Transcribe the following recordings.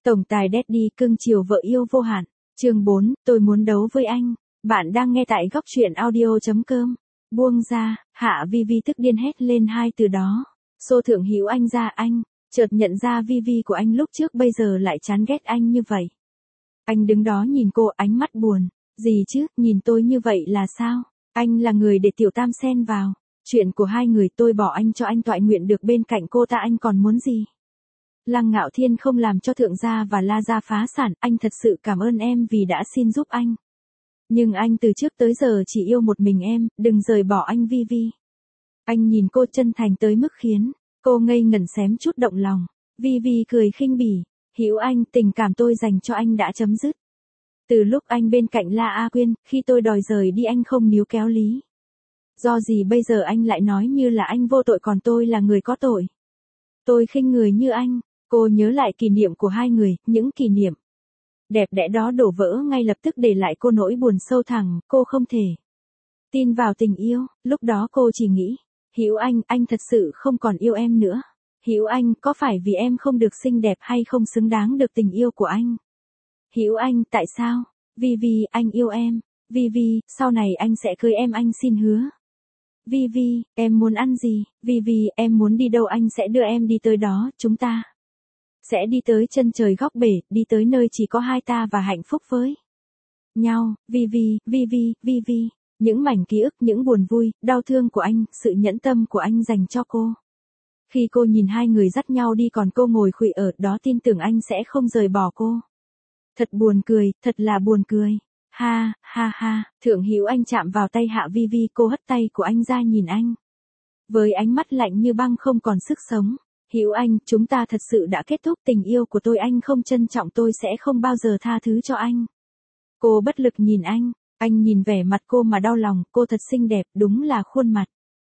Tổng tài Daddy cưng chiều vợ yêu vô hạn. Chương 4, tôi muốn đấu với anh. Bạn đang nghe tại góc truyện audio.com. Buông ra, Hạ Vi tức điên hét lên hai từ đó. Xô Thượng Hữu Anh ra anh, chợt nhận ra Vi của anh lúc trước bây giờ lại chán ghét anh như vậy. Anh đứng đó nhìn cô ánh mắt buồn. Gì chứ, nhìn tôi như vậy là sao? Anh là người để Tiểu Tam xen vào. Chuyện của hai người tôi bỏ anh cho anh toại nguyện được bên cạnh cô ta, anh còn muốn gì? Lăng Ngạo Thiên không làm cho Thượng gia và La gia phá sản, anh thật sự cảm ơn em vì đã xin giúp anh. Nhưng anh từ trước tới giờ chỉ yêu một mình em, đừng rời bỏ anh Vi. Anh nhìn cô chân thành tới mức khiến cô ngây ngẩn xém chút động lòng. Vi cười khinh bỉ, Hữu Anh, tình cảm tôi dành cho anh đã chấm dứt. Từ lúc anh bên cạnh La A Quyên, khi tôi đòi rời đi anh không níu kéo lý. Do gì bây giờ anh lại nói như là anh vô tội còn tôi là người có tội? Tôi khinh người như anh. Cô nhớ lại kỷ niệm của hai người, những kỷ niệm đẹp đẽ đó đổ vỡ ngay lập tức để lại cô nỗi buồn sâu thẳm, cô không thể tin vào tình yêu, lúc đó cô chỉ nghĩ, Hữu anh thật sự không còn yêu em nữa. Hữu Anh, có phải vì em không được xinh đẹp hay không xứng đáng được tình yêu của anh? Hữu Anh, tại sao? Vi, anh yêu em. Vi, sau này anh sẽ cưới em, anh xin hứa. Vi, em muốn ăn gì? Vi, em muốn đi đâu anh sẽ đưa em đi tới đó, chúng ta sẽ đi tới chân trời góc bể, đi tới nơi chỉ có hai ta và hạnh phúc với nhau. Vi, những mảnh ký ức, những buồn vui, đau thương của anh, sự nhẫn tâm của anh dành cho cô. Khi cô nhìn hai người dắt nhau đi còn cô ngồi khuỵu ở đó tin tưởng anh sẽ không rời bỏ cô. Thật buồn cười, thật là buồn cười. Ha, Thượng Hữu Anh chạm vào tay Hạ Vi, cô hất tay của anh ra nhìn anh. Với ánh mắt lạnh như băng không còn sức sống. Hữu Anh, chúng ta thật sự đã kết thúc tình yêu của tôi, anh không trân trọng tôi sẽ không bao giờ tha thứ cho anh. Cô bất lực nhìn anh nhìn vẻ mặt cô mà đau lòng, cô thật xinh đẹp, đúng là khuôn mặt.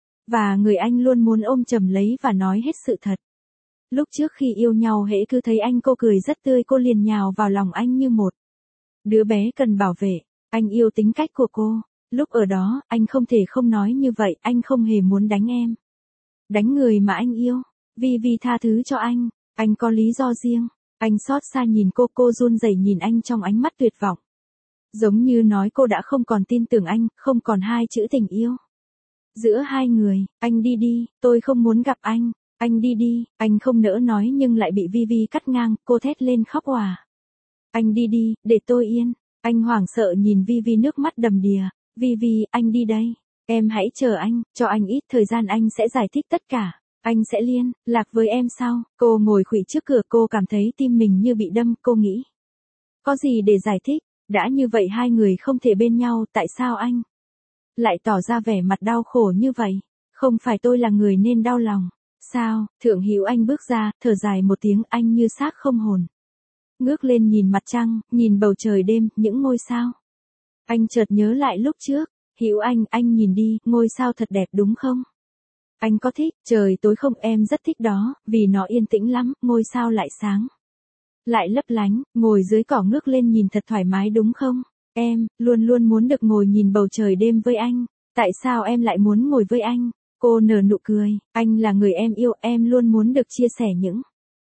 Và người anh luôn muốn ôm chầm lấy và nói hết sự thật. Lúc trước khi yêu nhau hễ cứ thấy anh cô cười rất tươi cô liền nhào vào lòng anh như một đứa bé cần bảo vệ, anh yêu tính cách của cô. Lúc ở đó, anh không thể không nói như vậy, anh không hề muốn đánh em. Đánh người mà anh yêu. Vi tha thứ cho anh có lý do riêng. Anh xót xa nhìn cô run rẩy nhìn anh trong ánh mắt tuyệt vọng. Giống như nói cô đã không còn tin tưởng anh, không còn hai chữ tình yêu giữa hai người. Anh đi, tôi không muốn gặp anh đi, anh không nỡ nói nhưng lại bị Vi cắt ngang, cô thét lên khóc òa. Anh đi, để tôi yên. Anh hoảng sợ nhìn Vi nước mắt đầm đìa. Vi, anh đi đây. Em hãy chờ anh, cho anh ít thời gian anh sẽ giải thích tất cả. Anh sẽ liên lạc với em sau. Cô ngồi khuỵu trước cửa cô cảm thấy tim mình như bị đâm, cô nghĩ. Có gì để giải thích, đã như vậy hai người không thể bên nhau, tại sao anh lại tỏ ra vẻ mặt đau khổ như vậy? Không phải tôi là người nên đau lòng. Sao? Thượng Hữu Anh bước ra, thở dài một tiếng, anh như xác không hồn. Ngước lên nhìn mặt trăng, nhìn bầu trời đêm, những ngôi sao. Anh chợt nhớ lại lúc trước. Hữu anh nhìn đi, ngôi sao thật đẹp đúng không? Anh có thích trời tối không? Em rất thích đó, vì nó yên tĩnh lắm, ngôi sao lại sáng, lại lấp lánh, ngồi dưới cỏ ngước lên nhìn thật thoải mái đúng không? Em luôn muốn được ngồi nhìn bầu trời đêm với anh. Tại sao em lại muốn ngồi với anh? Cô nở nụ cười, anh là người em yêu, em luôn muốn được chia sẻ những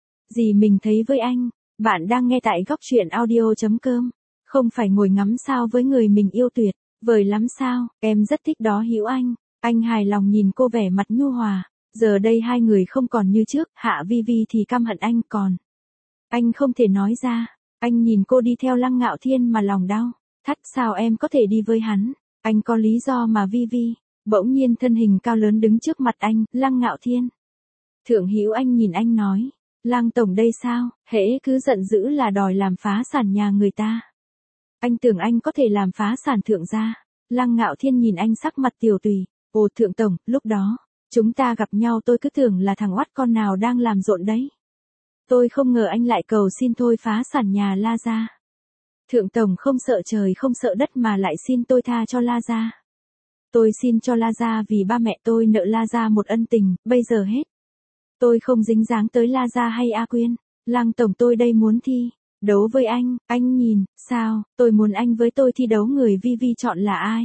gì mình thấy với anh. Bạn đang nghe tại góc truyện audio.com. Không phải ngồi ngắm sao với người mình yêu tuyệt vời lắm sao? Em rất thích đó Hữu Anh. Anh hài lòng nhìn cô vẻ mặt nhu hòa. Giờ đây hai người không còn như trước, Hạ Vi thì căm hận anh còn. Anh không thể nói ra. Anh nhìn cô đi theo Lăng Ngạo Thiên mà lòng đau. Thắt sao em có thể đi với hắn? Anh có lý do mà Vi. Bỗng nhiên thân hình cao lớn đứng trước mặt anh, Lăng Ngạo Thiên. Thượng Hữu Anh nhìn anh nói. Lăng tổng đây sao? Hễ cứ giận dữ là đòi làm phá sản nhà người ta. Anh tưởng anh có thể làm phá sản Thượng gia. Lăng Ngạo Thiên nhìn anh sắc mặt tiều tùy. Ồ Thượng tổng, lúc đó chúng ta gặp nhau tôi cứ tưởng là thằng oắt con nào đang làm rộn đấy. Tôi không ngờ anh lại cầu xin thôi phá sản nhà La gia. Thượng tổng không sợ trời không sợ đất mà lại xin tôi tha cho La gia. Tôi xin cho La gia vì ba mẹ tôi nợ La gia một ân tình, bây giờ hết. Tôi không dính dáng tới La gia hay A Quyên. Lăng tổng tôi đây muốn thi đấu với anh nhìn, sao, tôi muốn anh với tôi thi đấu người Vi chọn là ai?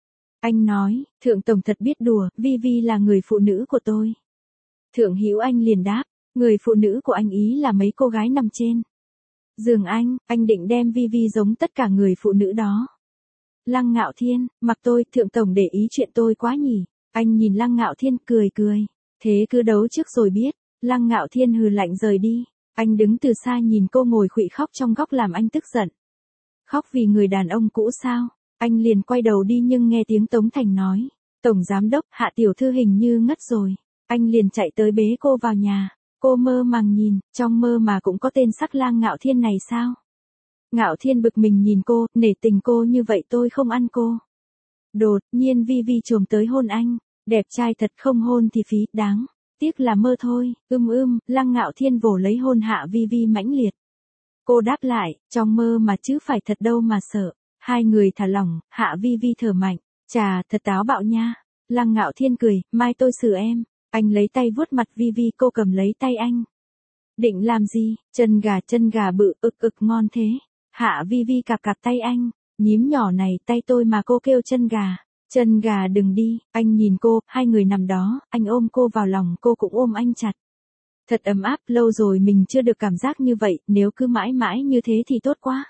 Anh nói, Thượng tổng thật biết đùa, Vi là người phụ nữ của tôi. Thượng Hữu Anh liền đáp, người phụ nữ của anh ý là mấy cô gái nằm trên Giường anh định đem Vi Vi giống tất cả người phụ nữ đó. Lăng Ngạo Thiên, mặc tôi, thượng tổng để ý chuyện tôi quá nhỉ. Anh nhìn Lăng Ngạo Thiên cười cười. Thế cứ đấu trước rồi biết. Lăng Ngạo Thiên hừ lạnh rời đi. Anh đứng từ xa nhìn cô ngồi khuỵu khóc trong góc làm anh tức giận. Khóc vì người đàn ông cũ sao? Anh liền quay đầu đi nhưng nghe tiếng Tống Thành nói. Tổng giám đốc, Hạ tiểu thư hình như ngất rồi. Anh liền chạy tới bế cô vào nhà. Cô mơ màng nhìn, trong mơ mà cũng có tên sắc lang Ngạo Thiên này sao? Ngạo Thiên bực mình nhìn cô, nể tình cô như vậy tôi không ăn cô. Đột nhiên Vi Vi chồm tới hôn anh. Đẹp trai thật, không hôn thì phí, đáng. Tiếc là mơ thôi. Lăng Ngạo Thiên vồ lấy hôn Hạ Vi Vi mãnh liệt. Cô đáp lại, trong mơ mà chứ phải thật đâu mà sợ. Hai người thả lỏng, Hạ Vi Vi thở mạnh. Chà, thật táo bạo nha. Lăng Ngạo Thiên cười, mai tôi xử em. Anh lấy tay vuốt mặt Vi Vi, cô cầm lấy tay anh. Định làm gì? Chân gà bự, ngon thế. Hạ Vi Vi cạp cạp tay anh. Nhím nhỏ này, tay tôi mà cô kêu chân gà. Chân gà đừng đi. Anh nhìn cô, hai người nằm đó, anh ôm cô vào lòng, cô cũng ôm anh chặt. Thật ấm áp, lâu rồi mình chưa được cảm giác như vậy, nếu cứ mãi mãi như thế thì tốt quá.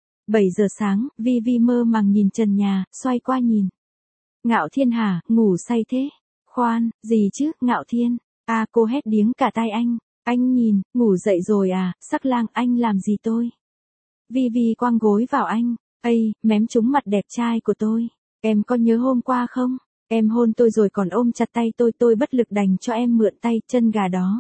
7 giờ sáng, Vi Vi mơ màng nhìn trần nhà, xoay qua nhìn. Ngạo Thiên hả, ngủ say thế? Khoan, gì chứ, Ngạo Thiên? À, cô hét điếng cả tai anh. Anh nhìn, ngủ dậy rồi à, sắc lang, anh làm gì tôi? Vi Vi quăng gối vào anh. Ây, mém trúng mặt đẹp trai của tôi. Em có nhớ hôm qua không? Em hôn tôi rồi còn ôm chặt tay tôi bất lực đành cho em mượn tay, chân gà đó.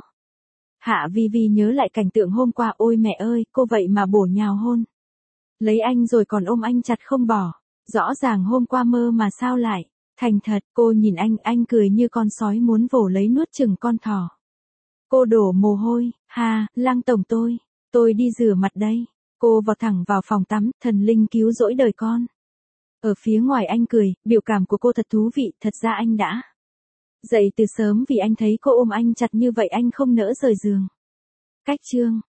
Hạ Vi Vi nhớ lại cảnh tượng hôm qua, ôi mẹ ơi, cô vậy mà bổ nhào hôn. Lấy anh rồi còn ôm anh chặt không bỏ. Rõ ràng hôm qua mơ mà sao lại. Thành thật, cô nhìn anh cười như con sói muốn vồ lấy nuốt chửng con thỏ. Cô đổ mồ hôi, Lang tổng tôi đi rửa mặt đây. Cô vào thẳng vào phòng tắm, thần linh cứu rỗi đời con. Ở phía ngoài anh cười, biểu cảm của cô thật thú vị, thật ra anh đã dậy từ sớm vì anh thấy cô ôm anh chặt như vậy anh không nỡ rời giường. Cách chương